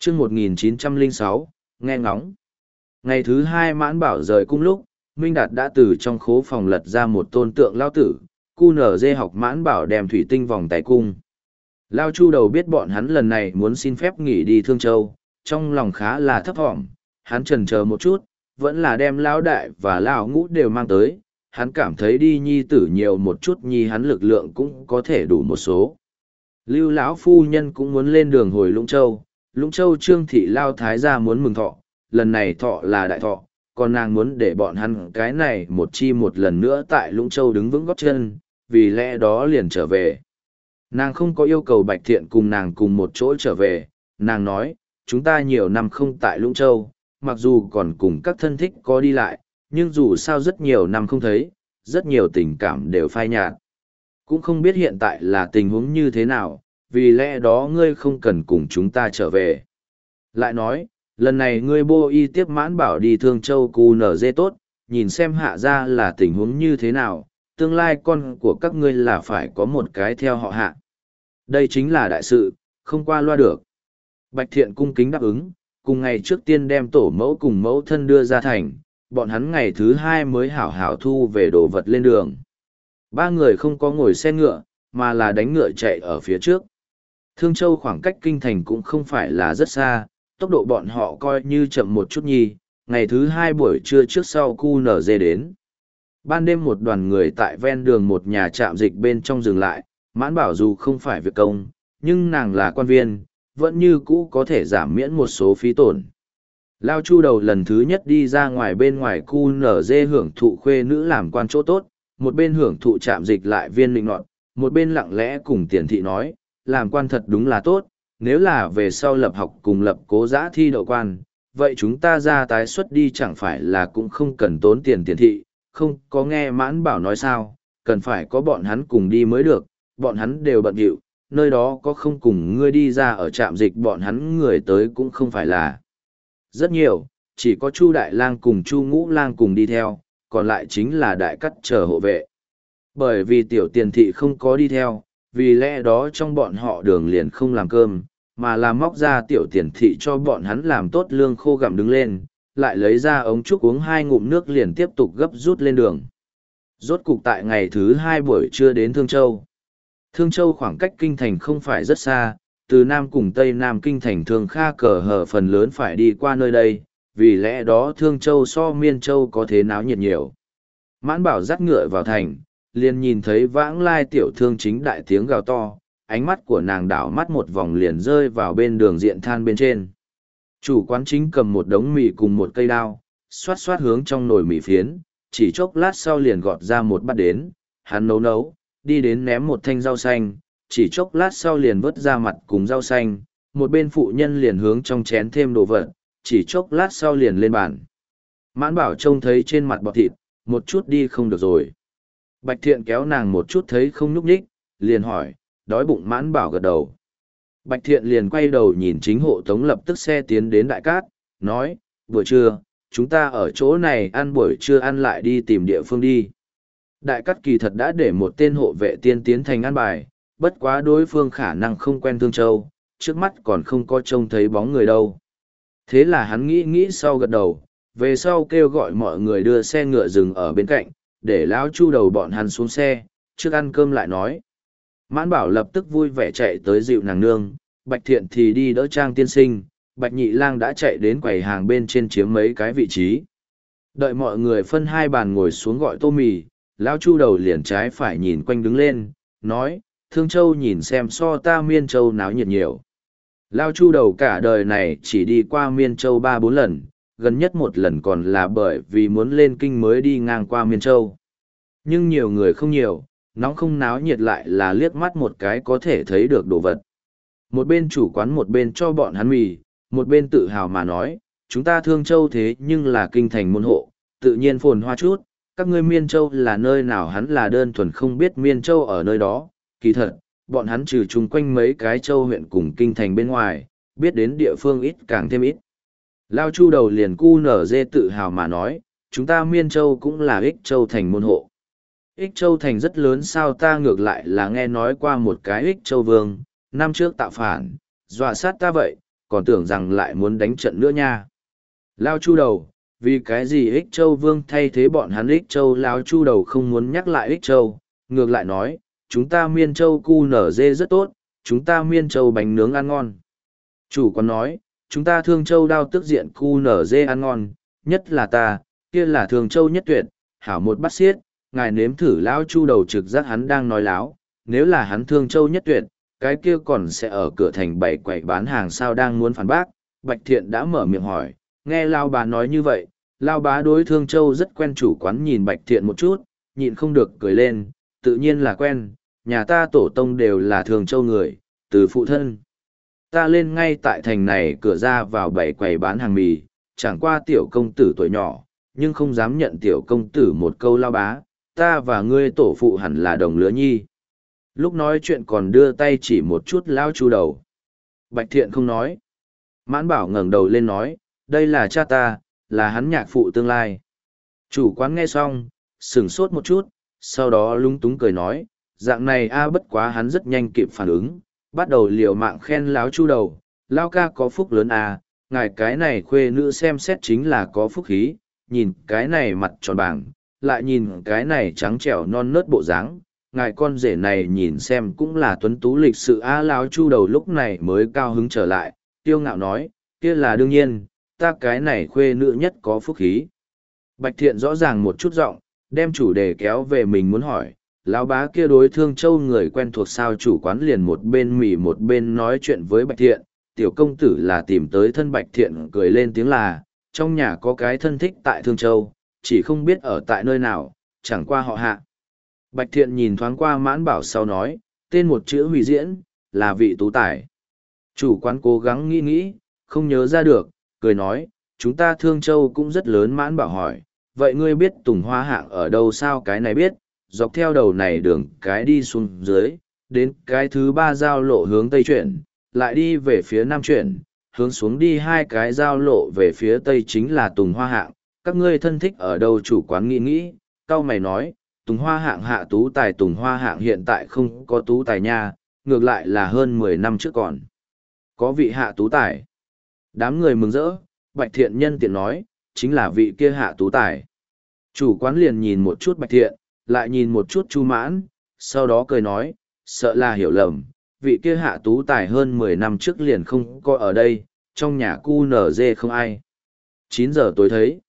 chương 1906, nghe ngóng. Ngày thứ hai Mãn Bảo rời cung lúc, Minh Đạt đã từ trong khố phòng lật ra một tôn tượng lao tử, cu nở dê học Mãn Bảo đem thủy tinh vòng tay cung. Lao Chu Đầu biết bọn hắn lần này muốn xin phép nghỉ đi Thương Châu, trong lòng khá là thấp thỏm, hắn chần chờ một chút, vẫn là đem Lão Đại và Lão Ngũ đều mang tới, hắn cảm thấy đi nhi tử nhiều một chút nhi hắn lực lượng cũng có thể đủ một số. Lưu lão phu nhân cũng muốn lên đường hồi Lũng Châu Trương thị Lao thái gia muốn mừng thọ, lần này thọ là đại thọ, còn nàng muốn để bọn hắn cái này một chi một lần nữa tại Lũng Châu đứng vững gót chân, vì lẽ đó liền trở về. Nàng không có yêu cầu Bạch Thiện cùng nàng cùng một chỗ trở về, nàng nói, chúng ta nhiều năm không tại Lũng Châu, mặc dù còn cùng các thân thích có đi lại, nhưng dù sao rất nhiều năm không thấy, rất nhiều tình cảm đều phai nhạt. Cũng không biết hiện tại là tình huống như thế nào, vì lẽ đó ngươi không cần cùng chúng ta trở về. Lại nói, lần này ngươi bô y tiếp Mãn Bảo đi Thương Châu cu nở dê tốt, nhìn xem hạ ra là tình huống như thế nào, tương lai con của các ngươi là phải có một cái theo họ hạ. Đây chính là đại sự, không qua loa được. Bạch Thiện cung kính đáp ứng, cùng ngày trước tiên đem tổ mẫu cùng mẫu thân đưa ra thành, bọn hắn ngày thứ hai mới hảo hảo thu về đồ vật lên đường. Ba người không có ngồi xe ngựa, mà là đánh ngựa chạy ở phía trước. Thương Châu khoảng cách kinh thành cũng không phải là rất xa, tốc độ bọn họ coi như chậm một chút nhi, ngày thứ hai buổi trưa trước sau cu nở dê đến. Ban đêm một đoàn người tại ven đường một nhà trạm dịch bên trong dừng lại, Mãn Bảo dù không phải việc công, nhưng nàng là quan viên, vẫn như cũ có thể giảm miễn một số phí tổn. Lao Chu Đầu lần thứ nhất đi ra ngoài bên ngoài cu nở dê hưởng thụ khuê nữ làm quan chỗ tốt, một bên hưởng thụ trạm dịch lại viên định nọt, một bên lặng lẽ cùng tiền thị nói, làm quan thật đúng là tốt, nếu là về sau lập học cùng lập cố giã thi đậu quan, vậy chúng ta ra tái xuất đi chẳng phải là cũng không cần tốn tiền tiền thị, không có nghe Mãn Bảo nói sao, cần phải có bọn hắn cùng đi mới được, bọn hắn đều bận rộn, nơi đó có không cùng ngươi đi ra ở trạm dịch bọn hắn người tới cũng không phải là rất nhiều, chỉ có Chu Đại Lang cùng Chu Ngũ Lang cùng đi theo, còn lại chính là đại cắt chờ hộ vệ. Bởi vì tiểu tiền thị không có đi theo, vì lẽ đó trong bọn họ đường liền không làm cơm, mà là móc ra tiểu tiền thị cho bọn hắn làm tốt lương khô gặm đứng lên, lại lấy ra ống trúc uống 2 ngụm nước liền tiếp tục gấp rút lên đường. Rốt cục tại ngày thứ 2 buổi trưa đến Thương Châu. Thương Châu khoảng cách kinh thành không phải rất xa, từ Nam cùng Tây Nam kinh thành Thương Kha Cờ Hở phần lớn phải đi qua nơi đây, vì lẽ đó Thương Châu so Miên Châu có thế náo nhiệt nhiều. Mãn Bảo dắt ngựa vào thành, liền nhìn thấy vãng lai tiểu thương chính đại tiếng gào to, ánh mắt của nàng đảo mắt một vòng liền rơi vào bên đường diện than bên trên. Chủ quán chính cầm một đống mì cùng một cây đao, xoát xoát hướng trong nồi mì phiến, chỉ chốc lát sau liền gọt ra một bát đến, hắn nấu, đi đến ném một thanh rau xanh, chỉ chốc lát sau liền vớt ra mặt cùng rau xanh, một bên phụ nhân liền hướng trong chén thêm đồ vật, chỉ chốc lát sau liền lên bàn. Mãn Bảo trông thấy trên mặt bọt thịt, một chút đi không được rồi. Bạch Thiện kéo nàng một chút thấy không nhúc nhích, liền hỏi, đói bụng. Mãn Bảo gật đầu. Bạch Thiện liền quay đầu nhìn chính hộ tống lập tức xe tiến đến Đại Cát, nói, buổi trưa, chúng ta ở chỗ này ăn buổi trưa ăn lại đi tìm địa phương đi. Đại Cát kỳ thật đã để một tên hộ vệ tiên tiến thành ăn bài, bất quá đối phương khả năng không quen Thương Châu, trước mắt còn không có trông thấy bóng người đâu. Thế là hắn nghĩ sau gật đầu, về sau kêu gọi mọi người đưa xe ngựa dừng ở bên cạnh, để lão Chu Đầu bọn hắn xuống xe, trước ăn cơm lại nói. Mãn Bảo lập tức vui vẻ chạy tới dịu nàng nương, Bạch Thiện thì đi đỡ Trang tiên sinh, Bạch Nhị Lang đã chạy đến quầy hàng bên trên chiếm mấy cái vị trí. Đợi mọi người phân 2 bàn ngồi xuống gọi tô mì, lão Chu Đầu liền trái phải nhìn quanh đứng lên, nói, Thương Châu nhìn xem so ta Miên Châu náo nhiệt nhiều. Lão Chu Đầu cả đời này chỉ đi qua Miên Châu 3-4 lần, gần nhất một lần còn là bởi vì muốn lên kinh mới đi ngang qua Miên Châu. Nhưng nhiều người không nhiều, nóng không náo nhiệt lại là liếc mắt một cái có thể thấy được đồ vật. Một bên chủ quán một bên cho bọn hắn mì, một bên tự hào mà nói, chúng ta Thương Châu thế nhưng là kinh thành môn hộ, tự nhiên phồn hoa chút, các ngươi Miên Châu là nơi nào hắn là đơn thuần không biết Miên Châu ở nơi đó, kỳ thật, bọn hắn trừ chung quanh mấy cái châu huyện cùng kinh thành bên ngoài, biết đến địa phương ít càng thêm ít. Lao Chu Đầu liền cu nở dê tự hào mà nói, chúng ta Miên Châu cũng là Ích Châu thành môn hộ. Ích Châu thành rất lớn sao ta ngược lại là nghe nói qua một cái Ích Châu vương, năm trước tạo phản, dọa sát ta vậy, còn tưởng rằng lại muốn đánh trận nữa nha. Lao Chu Đầu, vì cái gì Ích Châu Vương thay thế bọn hắn Ích Châu? Lao Chu Đầu không muốn nhắc lại Ích Châu, ngược lại nói, chúng ta Miên Châu cu nở dê rất tốt, chúng ta Miên Châu bánh nướng ăn ngon. Chủ quán nói, chúng ta Thương Châu đao tức diện cu nở dê ăn ngon, nhất là ta, kia là Thương Châu nhất tuyệt, hảo một bát xiết, ngài nếm thử. Lão Chu Đầu trực giác hắn đang nói láo, nếu là hắn Thương Châu nhất tuyệt, cái kia còn sẽ ở cửa thành bày quầy bán hàng sao? Đang muốn phản bác, Bạch Thiện đã mở miệng hỏi, nghe Lao Bá nói như vậy, Lao Bá đối Thương Châu rất quen. Chủ quán nhìn Bạch Thiện một chút, nhịn không được cười lên, tự nhiên là quen, nhà ta tổ tông đều là Thương Châu người, từ phụ thân ta lên ngay tại thành này cửa ra vào bày quầy bán hàng mì, chẳng qua tiểu công tử tuổi nhỏ, nhưng không dám nhận tiểu công tử một câu Lao Bá, ta và ngươi tổ phụ hẳn là đồng lứa nhi. Lúc nói chuyện còn đưa tay chỉ một chút Lao Chu Đầu. Bạch Thiện không nói. Mãn Bảo ngẩng đầu lên nói, đây là cha ta, là hắn nhạc phụ tương lai. Chủ quán nghe xong, sửng sốt một chút, sau đó lúng túng cười nói, dạng này bất quá hắn rất nhanh kịp phản ứng, bắt đầu liều mạng khen Lão Chu Đầu, Lao ca có phúc lớn ngài cái này khuê nữ xem xét chính là có phúc khí, nhìn cái này mặt tròn bảng, lại nhìn cái này trắng trẻo non nớt bộ dáng, ngài con rể này nhìn xem cũng là tuấn tú lịch sự Lão Chu Đầu lúc này mới cao hứng trở lại, tiêu ngạo nói, kia là đương nhiên, ta cái này khuê nữ nhất có phúc khí. Bạch Thiện rõ ràng một chút giọng, đem chủ đề kéo về mình muốn hỏi, Lão Bá kia đối Thương Châu người quen thuộc sao? Chủ quán liền một bên mỉ một bên nói chuyện với Bạch Thiện, tiểu công tử là tìm tới thân. Bạch Thiện cười lên tiếng là, trong nhà có cái thân thích tại Thương Châu, chỉ không biết ở tại nơi nào, chẳng qua họ Hạ. Bạch Thiện nhìn thoáng qua Mãn Bảo sau nói, tên một chữ Hủy Diễn, là vị tú tài. Chủ quán cố gắng nghĩ, không nhớ ra được, cười nói, chúng ta Thương Châu cũng rất lớn. Mãn Bảo hỏi, vậy ngươi biết Tùng Hoa Hạng ở đâu sao? Cái này biết, dọc theo đầu này đường cái đi xuống dưới, đến cái thứ 3 giao lộ hướng Tây chuyển, lại đi về phía Nam chuyển, hướng xuống đi 2 cái giao lộ về phía Tây chính là Tùng Hoa Hạng. Các ngươi thân thích ở đâu? Chủ quán nghĩ, cau mày nói, Tùng Hoa Hạng Hạ tú tài. Tùng Hoa Hạng hiện tại không có tú tài nha, ngược lại là hơn 10 năm trước còn có vị Hạ tú tài. Đám người mừng rỡ, Bạch Thiện nhân tiện nói, chính là vị kia Hạ tú tài. Chủ quán liền nhìn một chút Bạch Thiện, lại nhìn một chút Chu Mãn, sau đó cười nói, sợ là hiểu lầm, vị kia Hạ tú tài hơn 10 năm trước liền không có ở đây, trong nhà cu nở dê không ai. 9 giờ tối thấy.